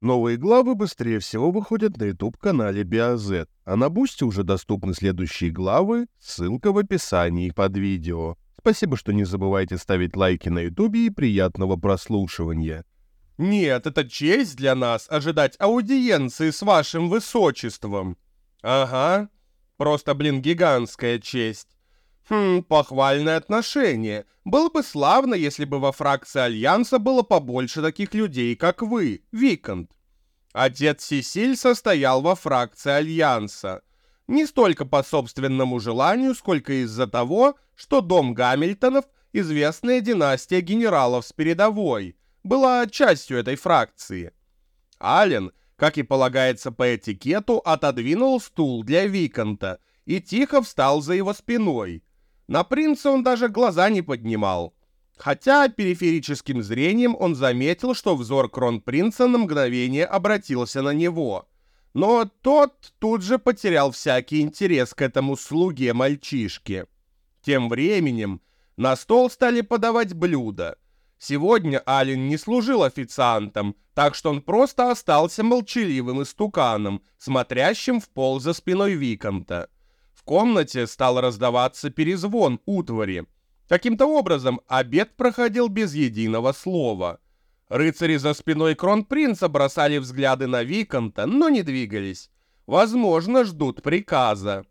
Новые главы быстрее всего выходят на YouTube-канале BioZ, а на Бусти уже доступны следующие главы, ссылка в описании под видео. Спасибо, что не забывайте ставить лайки на YouTube и приятного прослушивания. Нет, это честь для нас ожидать аудиенции с вашим высочеством. Ага, просто, гигантская честь. Похвальное отношение. Было бы славно, если бы во фракции Альянса было побольше таких людей, как вы, Викант. Отец Сесиль состоял во фракции Альянса. Не столько по собственному желанию, сколько из-за того, что дом Гамильтонов, известная династия генералов с передовой, была частью этой фракции. Ален, как и полагается по этикету, отодвинул стул для Виканта и тихо встал за его спиной. На принца он даже глаза не поднимал. Хотя периферическим зрением он заметил, что взор кронпринца на мгновение обратился на него. Но тот тут же потерял всякий интерес к этому слуге-мальчишке. Тем временем на стол стали подавать блюда. Сегодня Ален не служил официантом, так что он просто остался молчаливым истуканом, смотрящим в пол за спиной Виканта. В комнате стал раздаваться перезвон утвари. Каким-то образом обед проходил без единого слова. Рыцари за спиной кронпринца бросали взгляды на Виканта, но не двигались. Возможно, ждут приказа.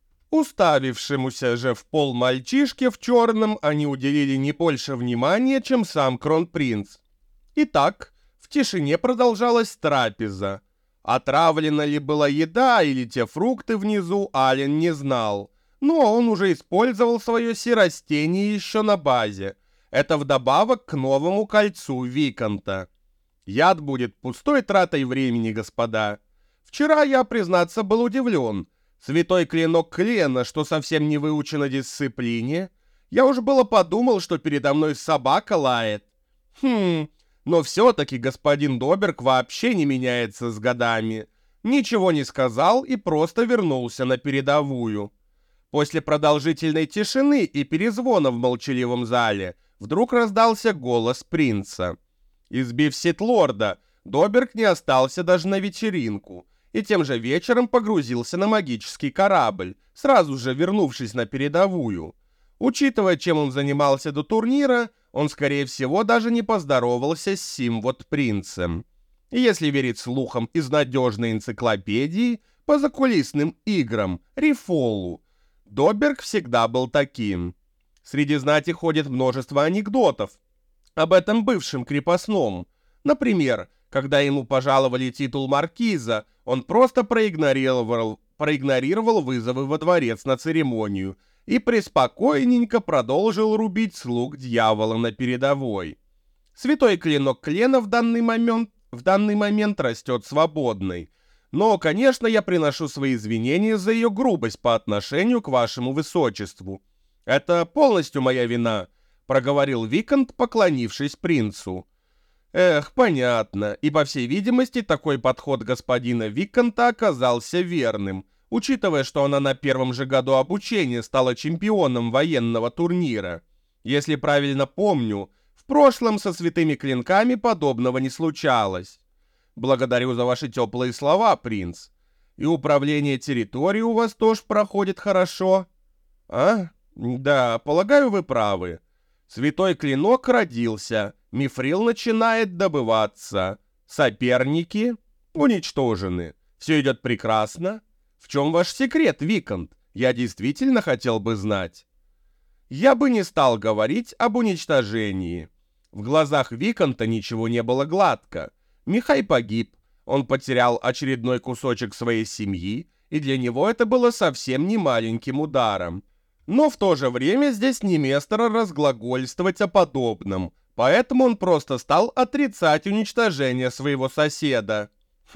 Уставившемуся же в пол мальчишке в черном они уделили не больше внимания, чем сам кронпринц. Итак, в тишине продолжалась трапеза. Отравлена ли была еда или те фрукты внизу, Ален не знал. Но он уже использовал свое сиростение еще на базе. Это вдобавок к новому кольцу Виканта. Яд будет пустой тратой времени, господа. Вчера я, признаться, был удивлен. Святой клинок Клена, что совсем не выучена дисциплине. Я уж было подумал, что передо мной собака лает. Но все-таки господин Доберг вообще не меняется с годами. Ничего не сказал и просто вернулся на передовую. После продолжительной тишины и перезвона в молчаливом зале вдруг раздался голос принца. Избив Ситлорда, Доберг не остался даже на вечеринку и тем же вечером погрузился на магический корабль, сразу же вернувшись на передовую. Учитывая, чем он занимался до турнира, он, скорее всего, даже не поздоровался с сим вот принцем. И если верить слухам из надежной энциклопедии по закулисным играм, Рифолу, Доберг всегда был таким. Среди знати ходит множество анекдотов об этом бывшем крепостном. Например, когда ему пожаловали титул маркиза, он просто проигнорировал вызовы во дворец на церемонию и преспокойненько продолжил рубить слуг дьявола на передовой. Святой клинок Клена в данный момент растет свободной. Но, конечно, я приношу свои извинения за ее грубость по отношению к вашему высочеству. Это полностью моя вина, проговорил Викант, поклонившись принцу. Эх, понятно, и по всей видимости такой подход господина Виканта оказался верным, учитывая, что она на первом же году обучения стала чемпионом военного турнира. Если правильно помню, в прошлом со святыми клинками подобного не случалось. Благодарю за ваши теплые слова, принц. И управление территорией у вас тоже проходит хорошо. А? Да, полагаю, вы правы. Святой клинок родился, мифрил начинает добываться. Соперники уничтожены. Все идет прекрасно. В чем ваш секрет, Викант? Я действительно хотел бы знать. Я бы не стал говорить об уничтожении. В глазах Виканта ничего не было гладко. Михай погиб, он потерял очередной кусочек своей семьи, и для него это было совсем не маленьким ударом. Но в то же время здесь не место разглагольствовать о подобном, поэтому он просто стал отрицать уничтожение своего соседа.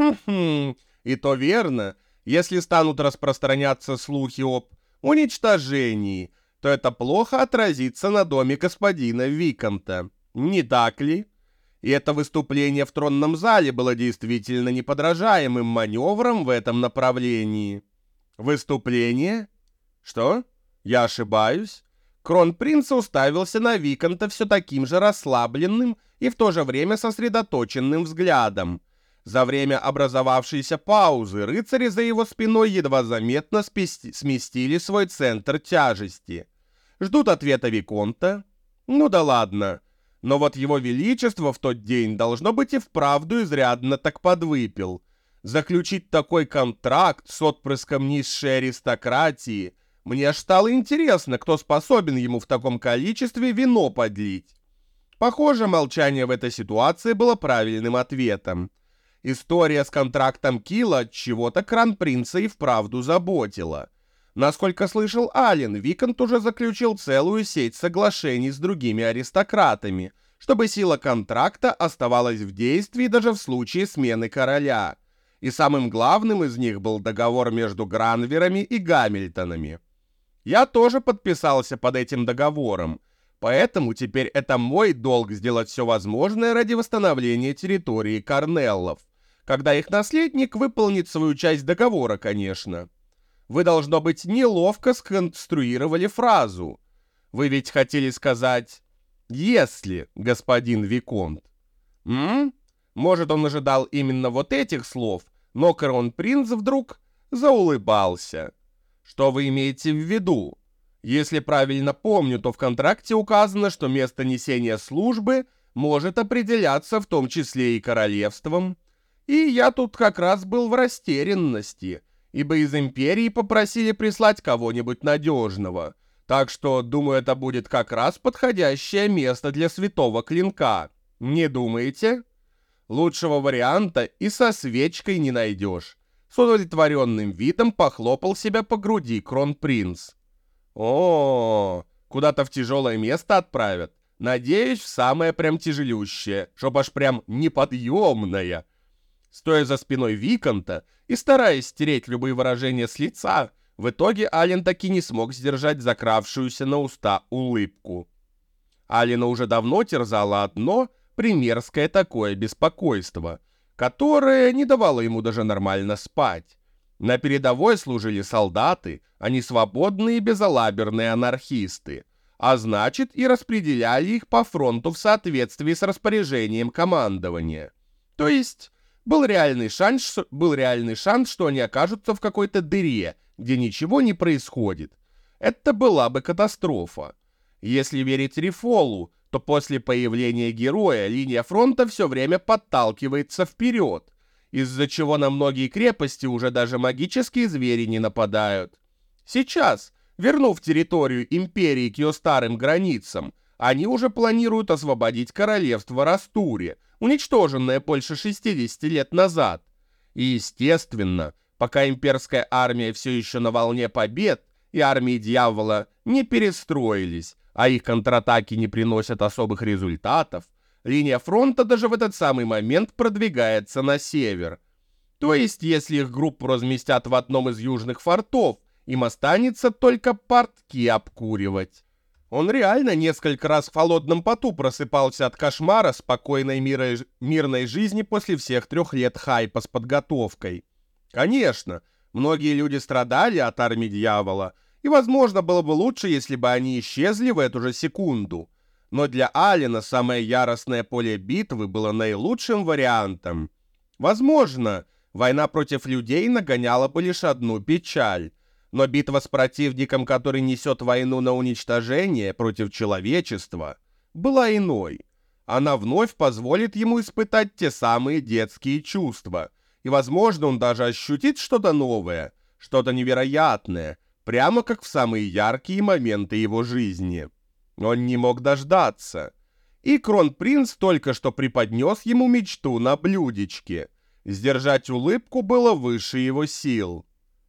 И то верно, если станут распространяться слухи об уничтожении, то это плохо отразится на доме господина Виканта. Не так ли? И это выступление в тронном зале было действительно неподражаемым маневром в этом направлении. Выступление? Что? Я ошибаюсь? Кронпринц уставился на Виканта все таким же расслабленным и в то же время сосредоточенным взглядом. За время образовавшейся паузы рыцари за его спиной едва заметно сместили свой центр тяжести. Ждут ответа Виконта? Ну да ладно. Но вот его величество в тот день должно быть и вправду изрядно так подвыпил. Заключить такой контракт с отпрыском низшей аристократии, мне аж стало интересно, кто способен ему в таком количестве вино подлить. Похоже, молчание в этой ситуации было правильным ответом. История с контрактом Килла чего-то Кронпринца и вправду заботила. Насколько слышал Ален, Виконт уже заключил целую сеть соглашений с другими аристократами, чтобы сила контракта оставалась в действии даже в случае смены короля. И самым главным из них был договор между Гранверами и Гамильтонами. Я тоже подписался под этим договором, поэтому теперь это мой долг сделать все возможное ради восстановления территории Корнеллов, когда их наследник выполнит свою часть договора, конечно. Вы, должно быть, неловко сконструировали фразу. Вы ведь хотели сказать «если, господин Виконт». Может, он ожидал именно вот этих слов, но Кронпринц вдруг заулыбался. Что вы имеете в виду? Если правильно помню, то в контракте указано, что место несения службы может определяться в том числе и королевством. И я тут как раз был в растерянности, ибо из империи попросили прислать кого-нибудь надежного. Так что, думаю, это будет как раз подходящее место для святого клинка. Не думаете? Лучшего варианта и со свечкой не найдешь. С удовлетворенным видом похлопал себя по груди Кронпринц. О, куда-то в тяжелое место отправят. Надеюсь, в самое прям тяжелющее, чтоб аж прям неподъемное. Стоя за спиной Виконта и стараясь стереть любые выражения с лица, в итоге Ален таки не смог сдержать закравшуюся на уста улыбку. Алена уже давно терзало одно примерское такое беспокойство, которое не давало ему даже нормально спать. На передовой служили солдаты, а не свободные безалаберные анархисты, а значит и распределяли их по фронту в соответствии с распоряжением командования. То есть был реальный шанс, что они окажутся в какой-то дыре, где ничего не происходит. Это была бы катастрофа. Если верить Рифолу, то после появления героя линия фронта все время подталкивается вперед, из-за чего на многие крепости уже даже магические звери не нападают. Сейчас, вернув территорию империи к ее старым границам, они уже планируют освободить королевство Растури, уничтоженное больше 60 лет назад. И естественно, пока имперская армия все еще на волне побед, и армии дьявола не перестроились, а их контратаки не приносят особых результатов, линия фронта даже в этот самый момент продвигается на север. То есть, если их группу разместят в одном из южных фортов, им останется только портки обкуривать. Он реально несколько раз в холодном поту просыпался от кошмара спокойной мирной жизни после всех 3 лет хайпа с подготовкой. Конечно, многие люди страдали от армии дьявола, и, возможно, было бы лучше, если бы они исчезли в эту же секунду. Но для Алена самое яростное поле битвы было наилучшим вариантом. Возможно, война против людей нагоняла бы лишь одну печаль. Но битва с противником, который несет войну на уничтожение против человечества, была иной. Она вновь позволит ему испытать те самые детские чувства. И, возможно, он даже ощутит что-то новое, что-то невероятное, прямо как в самые яркие моменты его жизни. Он не мог дождаться. И Кронпринц только что преподнес ему мечту на блюдечке. Сдержать улыбку было выше его сил.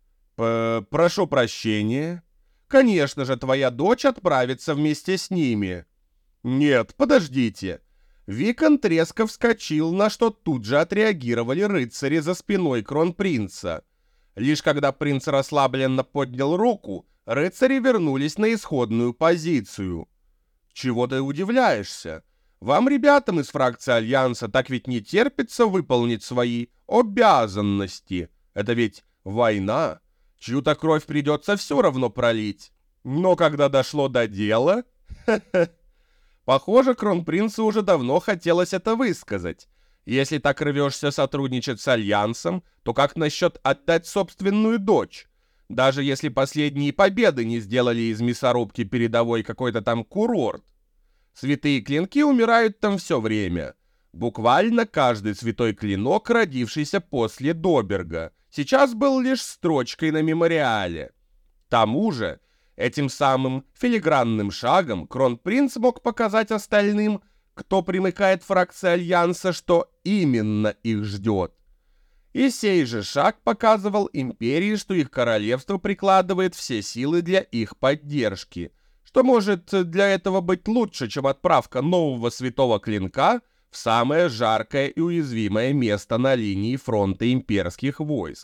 «Прошу прощения. Конечно же, твоя дочь отправится вместе с ними». «Нет, подождите». Виконт резко вскочил, на что тут же отреагировали рыцари за спиной Кронпринца. Лишь когда принц расслабленно поднял руку, рыцари вернулись на исходную позицию. «Чего ты удивляешься? Вам, ребятам из фракции Альянса, так ведь не терпится выполнить свои обязанности. Это ведь война. Чью-то кровь придется все равно пролить. Но когда дошло до дела...» Похоже, Кронпринцу уже давно хотелось это высказать. Если так рвешься сотрудничать с Альянсом, то как насчет отдать собственную дочь? Даже если последние победы не сделали из мясорубки передовой какой-то там курорт. Святые клинки умирают там все время. Буквально каждый святой клинок, родившийся после Доберга, сейчас был лишь строчкой на мемориале. К тому же, этим самым филигранным шагом кронпринц мог показать остальным, кто примыкает к фракции Альянса, что именно их ждет. И сей же шаг показывал империи, что их королевство прикладывает все силы для их поддержки, что может для этого быть лучше, чем отправка нового святого клинка в самое жаркое и уязвимое место на линии фронта имперских войск.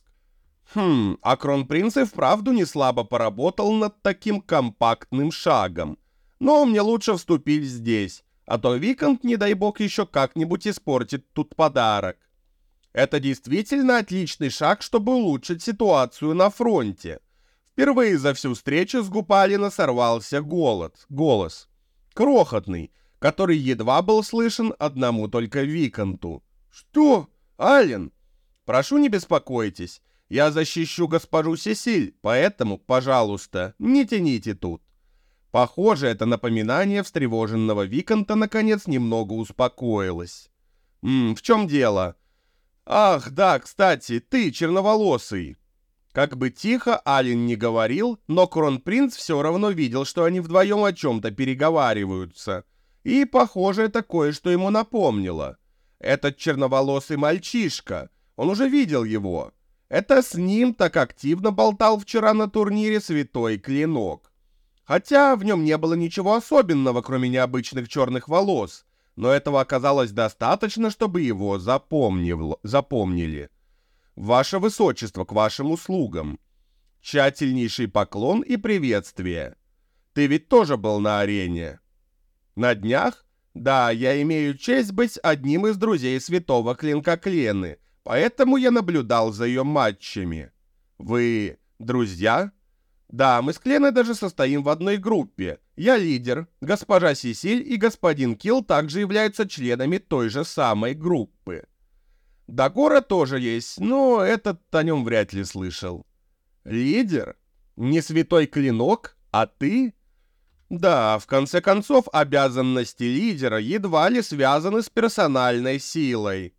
А кронпринц и вправду не слабо поработал над таким компактным шагом. Но мне лучше вступить здесь, а то Викант, не дай бог, еще как-нибудь испортит тут подарок. Это действительно отличный шаг, чтобы улучшить ситуацию на фронте. Впервые за всю встречу с Гупалина сорвался голос. Крохотный, который едва был слышен одному только Виканту. «Что? Ален? Прошу, не беспокойтесь. Я защищу госпожу Сесиль, поэтому, пожалуйста, не тяните тут». Похоже, это напоминание встревоженного Виканта наконец немного успокоилось. В чем дело? Ах, да, кстати, ты, черноволосый. Как бы тихо Ален не говорил, но кронпринц все равно видел, что они вдвоем о чем-то переговариваются. И, похоже, это кое-что ему напомнило. Этот черноволосый мальчишка, он уже видел его. Это с ним так активно болтал вчера на турнире Святой Клинок. Хотя в нем не было ничего особенного, кроме необычных черных волос, но этого оказалось достаточно, чтобы его запомнили. «Ваше Высочество, к вашим услугам. Тщательнейший поклон и приветствие. Ты ведь тоже был на арене?» «На днях? Да, я имею честь быть одним из друзей святого клинка Клены, поэтому я наблюдал за ее матчами». «Вы друзья?» «Да, мы с Кленой даже состоим в одной группе. Я лидер, госпожа Сесиль и господин Килл также являются членами той же самой группы. Дагора тоже есть, но этот о нем вряд ли слышал». «Лидер? Не святой клинок, а ты?» «Да, в конце концов, обязанности лидера едва ли связаны с персональной силой».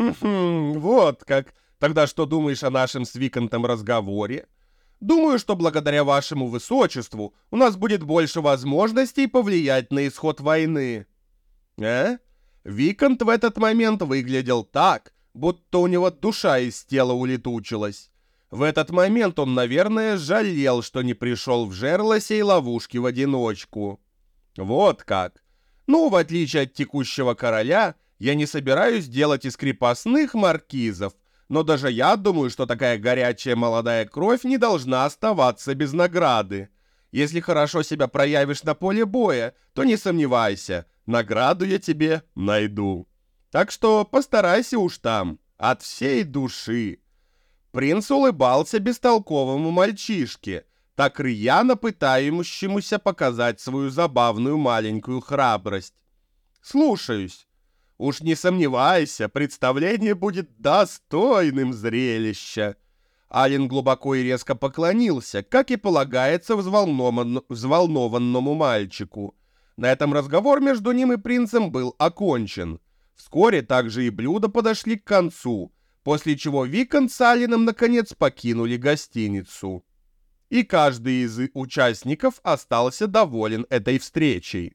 Вот как. Тогда что думаешь о нашем с Викантом разговоре? Думаю, что благодаря вашему высочеству у нас будет больше возможностей повлиять на исход войны». Викант в этот момент выглядел так, будто у него душа из тела улетучилась. В этот момент он, наверное, жалел, что не пришел в жерло сей ловушки в одиночку. Вот как. Ну, в отличие от текущего короля, я не собираюсь делать из крепостных маркизов, но даже я думаю, что такая горячая молодая кровь не должна оставаться без награды. Если хорошо себя проявишь на поле боя, то не сомневайся, награду я тебе найду. Так что постарайся уж там, от всей души». Принц улыбался бестолковому мальчишке, так рьяно пытающемуся показать свою забавную маленькую храбрость. «Слушаюсь. Уж не сомневайся, представление будет достойным зрелища». Ален глубоко и резко поклонился, как и полагается взволнованному мальчику. На этом разговор между ним и принцем был окончен. Вскоре также и блюда подошли к концу, после чего Викант с Аленом наконец покинули гостиницу. И каждый из участников остался доволен этой встречей.